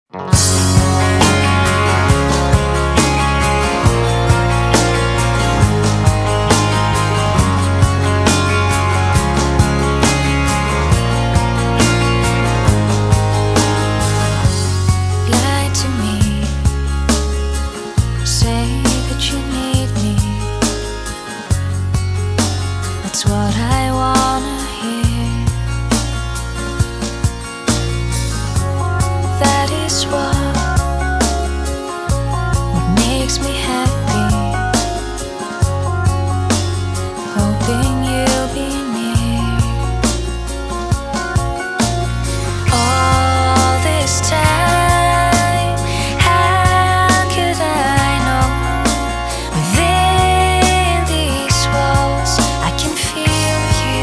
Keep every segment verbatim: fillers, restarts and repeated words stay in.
Lie to me, say that you need me. That's what I wanna hear. That is what what makes me happy. Hoping you'll be near. All this time, how could I know? Within these walls, I can feel you.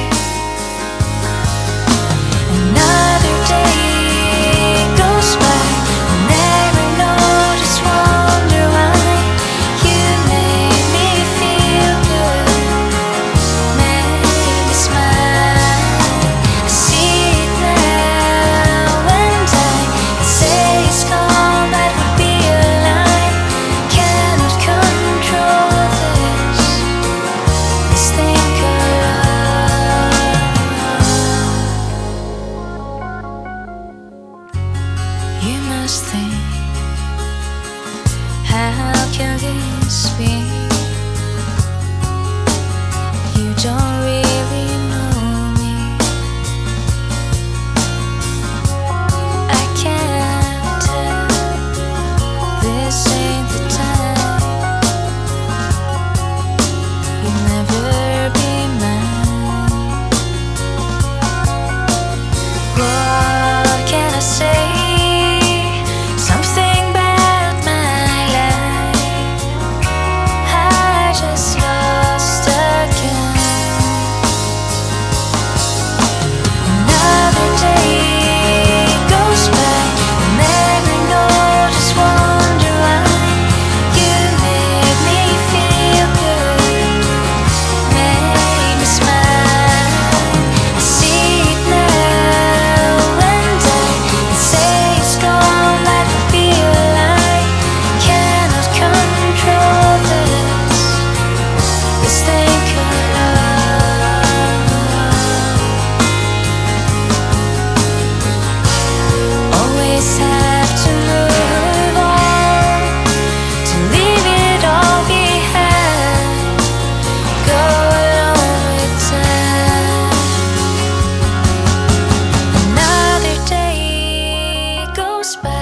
Another day goes by, I never notice, wonder why. You made me feel good, made me smile. I see it now and I say it's gone, that would be a lie. Cannot control this, this thing called love. You must think, how can this be? You don't really know me. I can't tell, this ain't the time. You'll never be mine. What can I say? Something about my life I just lost again. Another day goes by, I never notice, wonder why. You made me feel good, made me smile. I see it now and I say it's gone, that would be a lie. Cannot control this, this thing called love. Always have to move on, to leave it all behind. Go along with time. Another day goes by,